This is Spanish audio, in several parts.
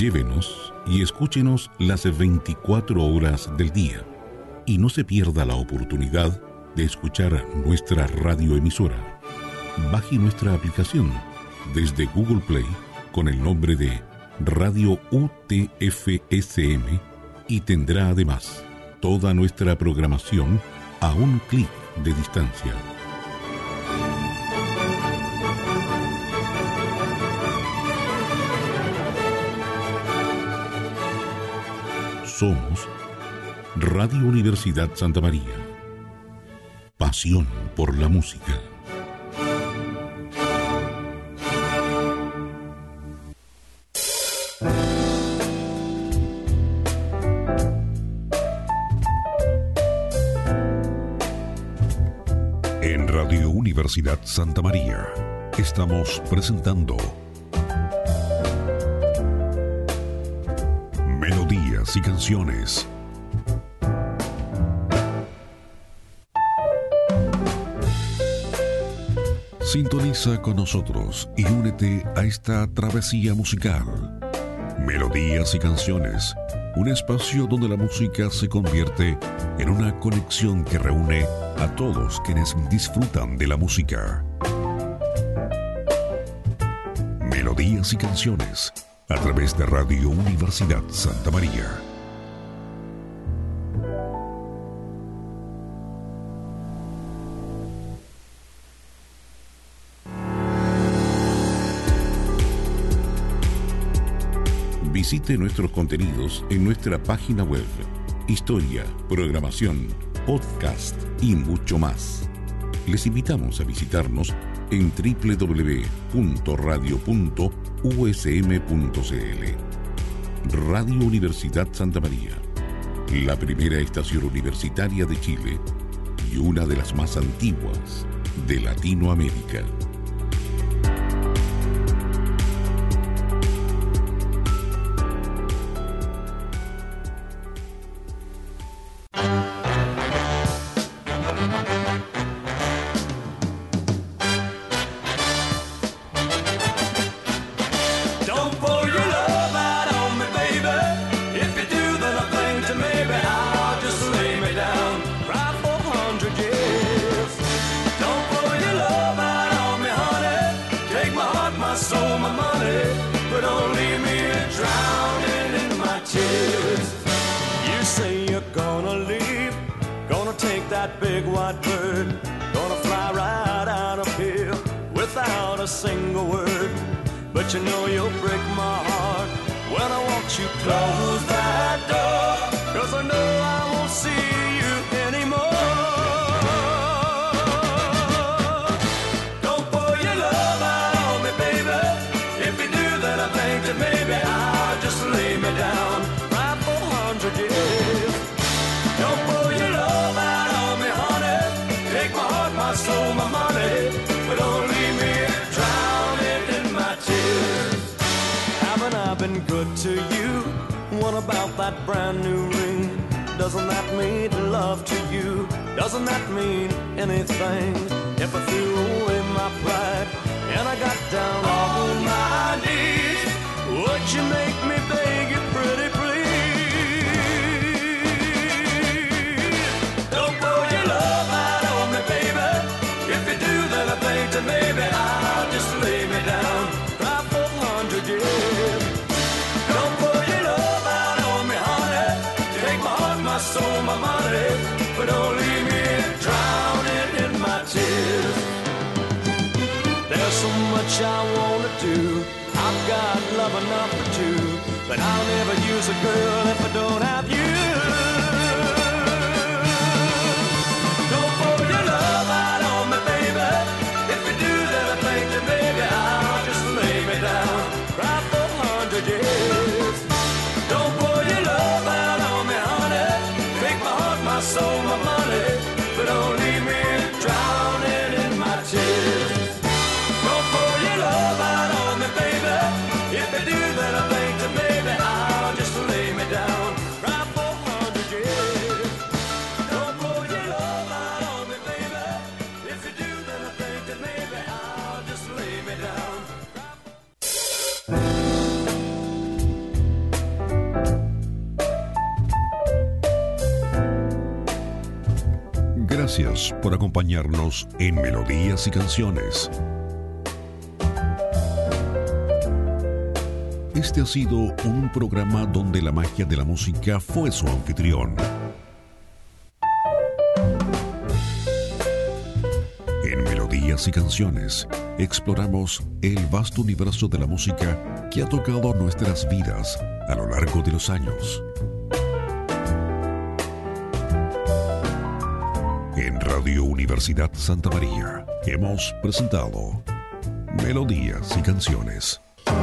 Llévenos y escúchenos las 24 horas del día. Y no se pierda la oportunidad de escuchar nuestra radioemisora. Baje nuestra aplicación desde Google Play con el nombre de Radio UTFSM y tendrá además toda nuestra programación a un clic de distancia. Somos Radio Universidad Santa María. Pasión por la música. En Radio Universidad Santa María estamos presentando Melodías y Canciones. Sintoniza con nosotros y únete a esta travesía musical. Melodías y Canciones, un espacio donde la música se convierte en una conexión que reúne a todos quienes disfrutan de la música. Melodías y Canciones, a través de Radio Universidad Santa María. Visite nuestros contenidos en nuestra página web, historia, programación, podcast y mucho más. Les invitamos a visitarnos en www.radio.usm.cl. Radio Universidad Santa María, la primera estación universitaria de Chile y una de las más antiguas de Latinoamérica. Gracias por acompañarnos en Melodías y Canciones. Este ha sido un programa donde la magia de la música fue su anfitrión. En Melodías y Canciones exploramos el vasto universo de la música que ha tocado nuestras vidas a lo largo de los años. En Radio Universidad Santa María hemos presentado Melodías y Canciones.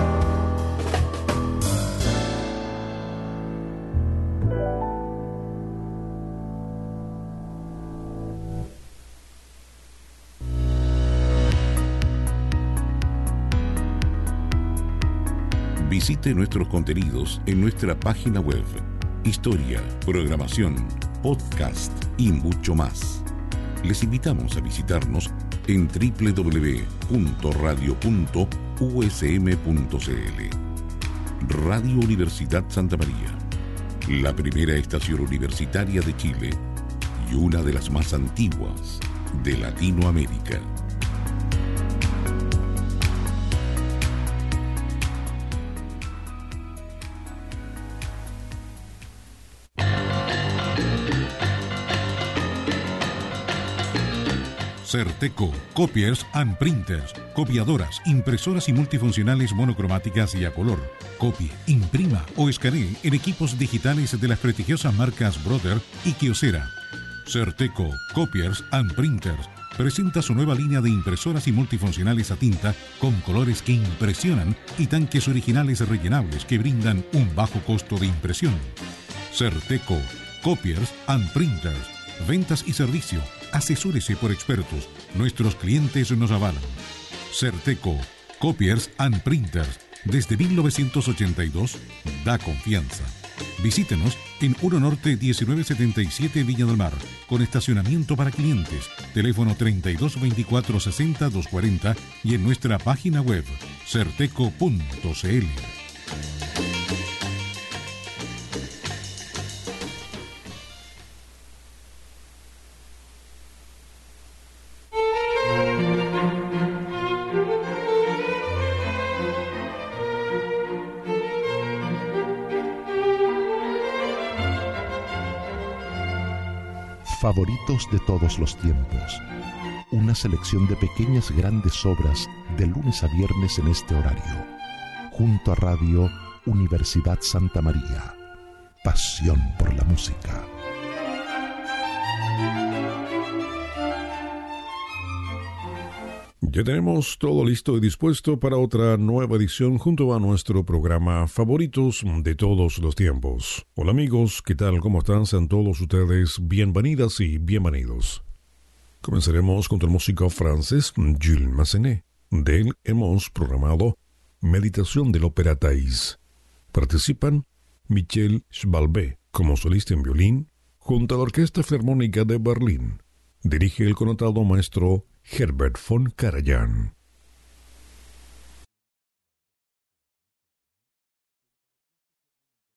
Visite nuestros contenidos en nuestra página web, historia, programación, podcast y mucho más. Les invitamos a visitarnos en www.radio.usm.cl. Radio Universidad Santa María, la primera estación universitaria de Chile y una de las más antiguas de Latinoamérica. Certeco, Copiers and Printers, copiadoras, impresoras y multifuncionales monocromáticas y a color. Copie, imprima o escanee en equipos digitales de las prestigiosas marcas Brother y Kyocera. Certeco, Copiers and Printers presenta su nueva línea de impresoras y multifuncionales a tinta con colores que impresionan y tanques originales rellenables que brindan un bajo costo de impresión. Certeco, Copiers and Printers, ventas y servicio. Asesórese por expertos. Nuestros clientes nos avalan. Certeco, Copiers and Printers. Desde 1982, da confianza. Visítenos en 1 Norte 1977 Viña del Mar, con estacionamiento para clientes. Teléfono 3224 60 240 y en nuestra página web, certeco.cl. Favoritos de todos los tiempos. Una selección de pequeñas grandes obras de lunes a viernes en este horario. Junto a Radio Universidad Santa María. Pasión por la música. Ya tenemos todo listo y dispuesto para otra nueva edición junto a nuestro programa Favoritos de todos los tiempos. Hola amigos, ¿qué tal? ¿Cómo están? Sean todos ustedes bienvenidas y bienvenidos. Comenzaremos con el músico francés Jules Massenet. De él hemos programado Meditación de l'Opéra Thaïs. Participan Michel Schwalbe como solista en violín junto a la Orquesta Filarmónica de Berlín. Dirige el connotado maestro Herbert von Karajan.